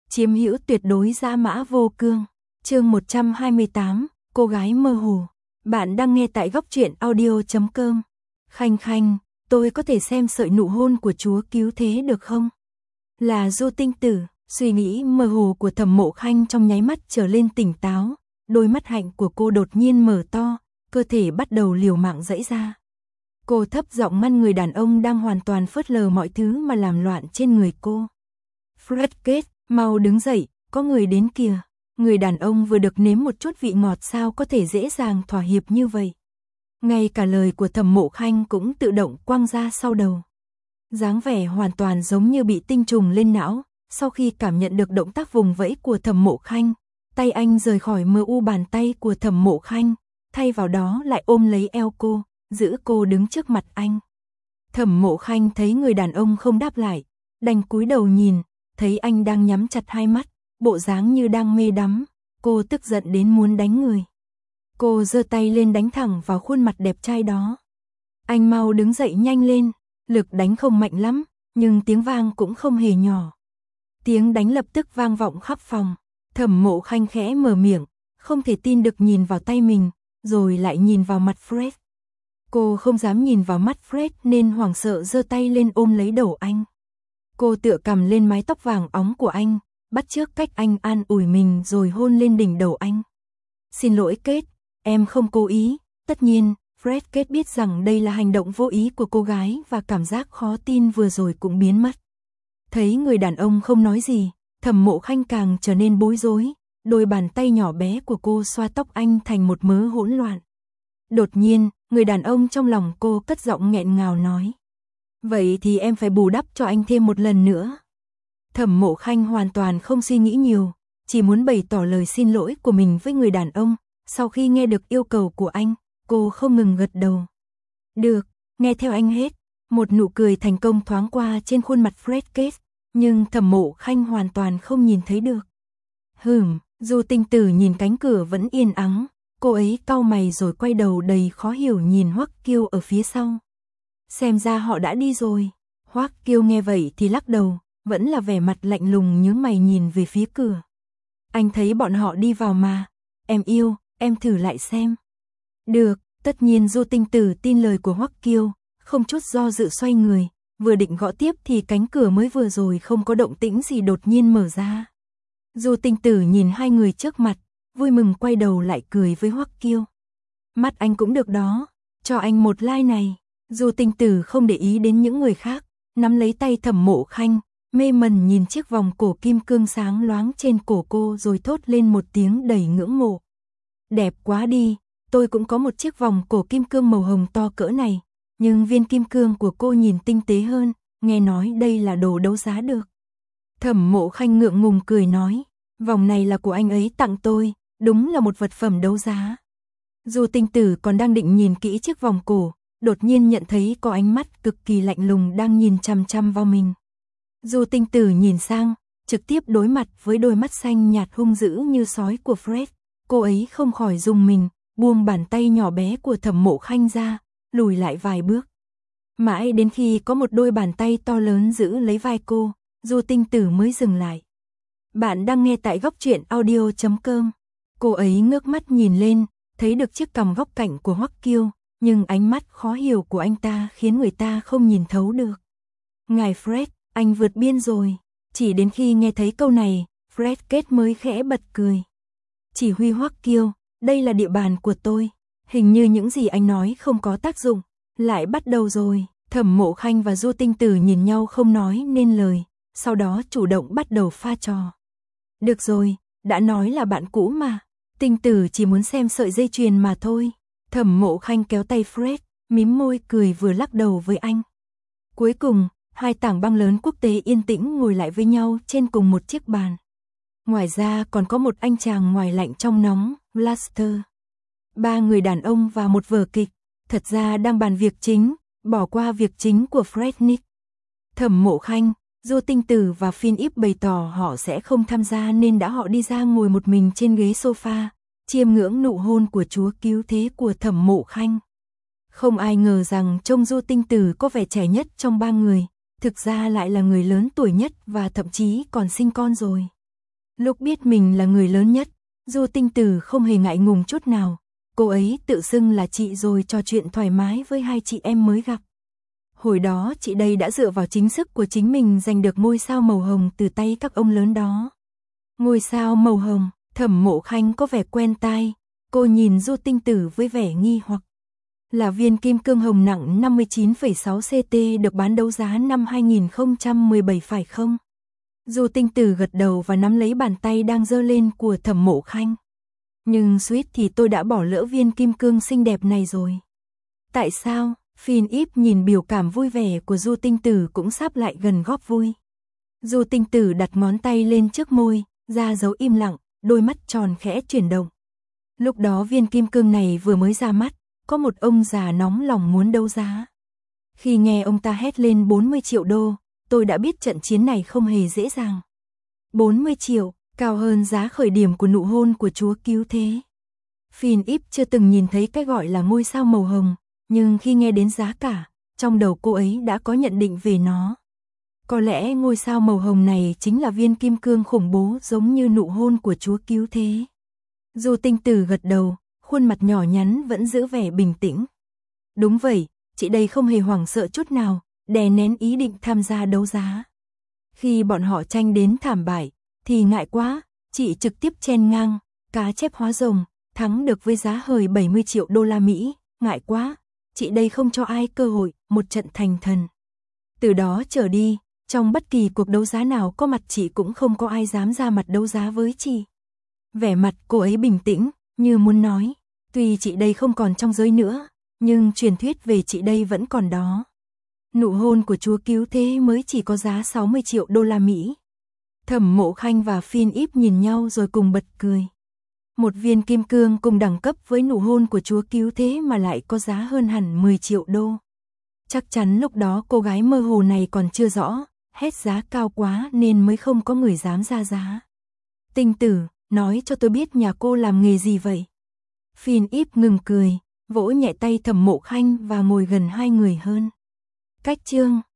chiếm hữu tuyệt đối dã mã vô cương. Chương 128, cô gái mơ hồ. Bạn đang nghe tại góc truyện audio.com. Khanh khanh, tôi có thể xem sợi nụ hôn của Chúa cứu thế được không? Là Du Tinh Tử, suy nghĩ mơ hồ của Thẩm Mộ Khanh trong nháy mắt trở lên tỉnh táo, đôi mắt hạnh của cô đột nhiên mở to, cơ thể bắt đầu liều mạng giãy ra. Cô thấp giọng ngăn người đàn ông đang hoàn toàn phớt lờ mọi thứ mà làm loạn trên người cô. Fred Kết, mau đứng dậy, có người đến kìa. Người đàn ông vừa được nếm một chút vị ngọt sao có thể dễ dàng thỏa hiệp như vậy. Ngay cả lời của Thẩm Mộ Khanh cũng tự động quăng ra sau đầu. Dáng vẻ hoàn toàn giống như bị tinh trùng lên não, sau khi cảm nhận được động tác vùng vẫy của Thẩm Mộ Khanh, tay anh rời khỏi mờ u bàn tay của Thẩm Mộ Khanh, thay vào đó lại ôm lấy eo cô, giữ cô đứng trước mặt anh. Thẩm Mộ Khanh thấy người đàn ông không đáp lại, đành cúi đầu nhìn, thấy anh đang nhắm chặt hai mắt, bộ dáng như đang mê đắm, cô tức giận đến muốn đánh người. Cô giơ tay lên đánh thẳng vào khuôn mặt đẹp trai đó. Anh mau đứng dậy nhanh lên, lực đánh không mạnh lắm, nhưng tiếng vang cũng không hề nhỏ. Tiếng đánh lập tức vang vọng khắp phòng. Thẩm Mộ Khanh khẽ mở miệng, không thể tin được nhìn vào tay mình, rồi lại nhìn vào mặt Fred. Cô không dám nhìn vào mắt Fred nên hoảng sợ giơ tay lên ôm lấy đầu anh. Cô tựa cằm lên mái tóc vàng óng của anh, bắt chước cách anh an ủi mình rồi hôn lên đỉnh đầu anh. Xin lỗi Kết, em không cố ý. Tất nhiên, Fred Kết biết rằng đây là hành động vô ý của cô gái và cảm giác khó tin vừa rồi cũng biến mất. Thấy người đàn ông không nói gì, Thẩm Mộ Khanh càng trở nên bối rối, đôi bàn tay nhỏ bé của cô xoa tóc anh thành một mớ hỗn loạn. Đột nhiên, người đàn ông trong lòng cô cất giọng nghẹn ngào nói. Vậy thì em phải bù đắp cho anh thêm một lần nữa. Thẩm Mộ Khanh hoàn toàn không suy nghĩ nhiều, chỉ muốn bày tỏ lời xin lỗi của mình với người đàn ông. Sau khi nghe được yêu cầu của anh, cô không ngừng gật đầu. Được, nghe theo anh hết. Một nụ cười thành công thoáng qua trên khuôn mặt Fred Kết, nhưng Thẩm Mộ Khanh hoàn toàn không nhìn thấy được. Du Tinh Tử nhìn cánh cửa vẫn yên ắng, cô ấy cau mày rồi quay đầu đầy khó hiểu nhìn Hoắc Kiêu ở phía sau. Xem ra họ đã đi rồi. Hoắc Kiêu nghe vậy thì lắc đầu, vẫn là vẻ mặt lạnh lùng nhướng mày nhìn về phía cửa. Anh thấy bọn họ đi vào mà. Em yêu, em thử lại xem. Được, tất nhiên Du Tinh Tử tin lời của Hoắc Kiêu, không chút do dự xoay người, vừa định gõ tiếp thì cánh cửa mới vừa rồi không có động tĩnh gì đột nhiên mở ra. Du Tinh Tử nhìn hai người trước mặt, vui mừng quay đầu lại cười với Hoắc Kiêu. Mắt anh cũng được đó, cho anh một like này. Du Tinh Tử không để ý đến những người khác, nắm lấy tay Thẩm Mộ Khanh, mê mẩn nhìn chiếc vòng cổ kim cương sáng loáng trên cổ cô rồi thốt lên một tiếng đầy ngưỡng mộ. Đẹp quá đi, tôi cũng có một chiếc vòng cổ kim cương màu hồng to cỡ này, nhưng viên kim cương của cô nhìn tinh tế hơn, nghe nói đây là đồ đấu giá được. Thẩm Mộ Khanh ngượng ngùng cười nói, vòng này là của anh ấy tặng tôi, đúng là một vật phẩm đấu giá. Du Tinh Tử còn đang định nhìn kỹ chiếc vòng cổ, đột nhiên nhận thấy có ánh mắt cực kỳ lạnh lùng đang nhìn chằm chằm vào mình. Du Tinh Tử nhìn sang, trực tiếp đối mặt với đôi mắt xanh nhạt hung dữ như sói của Fred. Cô ấy không khỏi rùng mình, buông bàn tay nhỏ bé của Thẩm Mộ Khanh ra, lùi lại vài bước. Mãi đến khi có một đôi bàn tay to lớn giữ lấy vai cô, Du Tinh Tử mới dừng lại. Bạn đang nghe tại góc truyện audio.com. Cô ấy ngước mắt nhìn lên, thấy được chiếc cằm góc cạnh của Hoắc Kiêu, nhưng ánh mắt khó hiểu của anh ta khiến người ta không nhìn thấu được. Ngài Fred, anh vượt biên rồi. Chỉ đến khi nghe thấy câu này, Fred Kết mới khẽ bật cười. Chỉ huy Hoắc Kiêu, đây là địa bàn của tôi. Hình như những gì anh nói không có tác dụng. Lại bắt đầu rồi. Thẩm Mộ Khanh và Du Tinh Tử nhìn nhau không nói nên lời, sau đó chủ động bắt đầu pha trò. Được rồi, đã nói là bạn cũ mà. Tinh Tử chỉ muốn xem sợi dây chuyền mà thôi. Thẩm Mộ Khanh kéo tay Fred, mím môi cười vừa lắc đầu với anh. Cuối cùng, hai tảng băng lớn quốc tế yên tĩnh ngồi lại với nhau trên cùng một chiếc bàn. Ngoài ra còn có một anh chàng ngoài lạnh trong nóng, Blaster. Ba người đàn ông và một vở kịch, thật ra đang bàn việc chính, bỏ qua việc chính của Fred Nick. Thẩm Mộ Khanh, Du Tinh Tử và Philip bày tỏ họ sẽ không tham gia nên đã họ đi ra ngồi một mình trên ghế sofa, chiêm ngưỡng nụ hôn của Chúa cứu thế của Thẩm Mộ Khanh. Không ai ngờ rằng trông Du Tinh Tử có vẻ trẻ nhất trong ba người, thực ra lại là người lớn tuổi nhất và thậm chí còn sinh con rồi. Lúc biết mình là người lớn nhất, Du Tinh Tử không hề ngại ngùng chút nào. Cô ấy tự xưng là chị rồi trò chuyện thoải mái với hai chị em mới gặp. Hồi đó chị đây đã dựa vào chính sức của chính mình giành được ngôi sao màu hồng từ tay các ông lớn đó. Ngôi sao màu hồng, Thẩm Mộ Khanh có vẻ quen tai, cô nhìn Du Tinh Tử với vẻ nghi hoặc. Là viên kim cương hồng nặng 59,6 CT được bán đấu giá năm 2017 phải không? Du Tinh Tử gật đầu và nắm lấy bàn tay đang giơ lên của Thẩm Mộ Khanh. Nhưng suýt thì tôi đã bỏ lỡ viên kim cương xinh đẹp này rồi. Tại sao? Philip nhìn biểu cảm vui vẻ của Du Tinh Tử cũng sắp lại gần góp vui. Du Tinh Tử đặt ngón tay lên trước môi, ra dấu im lặng, đôi mắt tròn khẽ chuyển động. Lúc đó viên kim cương này vừa mới ra mắt, có một ông già nóng lòng muốn đấu giá. Khi nghe ông ta hét lên 40 triệu đô, tôi đã biết trận chiến này không hề dễ dàng. 40 triệu, cao hơn giá khởi điểm của nụ hôn của chúa cứu thế. Philip chưa từng nhìn thấy cái gọi là ngôi sao màu hồng, nhưng khi nghe đến giá cả, trong đầu cô ấy đã có nhận định về nó. Có lẽ ngôi sao màu hồng này chính là viên kim cương khủng bố giống như nụ hôn của chúa cứu thế. Du Tinh Tử gật đầu, khuôn mặt nhỏ nhắn vẫn giữ vẻ bình tĩnh. Đúng vậy, chị đây không hề hoảng sợ chút nào, đè nén ý định tham gia đấu giá. Khi bọn họ tranh đến thảm bại, thì ngại quá, chị trực tiếp chen ngang, cá chép hóa rồng, thắng được với giá hời 70 triệu đô la Mỹ, ngại quá, chị đây không cho ai cơ hội, một trận thành thần. Từ đó trở đi, trong bất kỳ cuộc đấu giá nào có mặt chị cũng không có ai dám ra mặt đấu giá với chị. Vẻ mặt cô ấy bình tĩnh, như muốn nói, tuy chị đây không còn trong giới nữa, nhưng truyền thuyết về chị đây vẫn còn đó. Nụ hôn của chúa cứu thế mới chỉ có giá 60 triệu đô la Mỹ. Thẩm Mộ Khanh và Philip nhìn nhau rồi cùng bật cười. Một viên kim cương cùng đẳng cấp với nụ hôn của chúa cứu thế mà lại có giá hơn hẳn 10 triệu đô. Chắc chắn lúc đó cô gái mơ hồ này còn chưa rõ, hết giá cao quá nên mới không có người dám ra giá. Tinh Tử, nói cho tôi biết nhà cô làm nghề gì vậy? Philip ngừng cười, vỗ nhẹ tay Thẩm Mộ Khanh và ngồi gần hai người hơn. Cách chương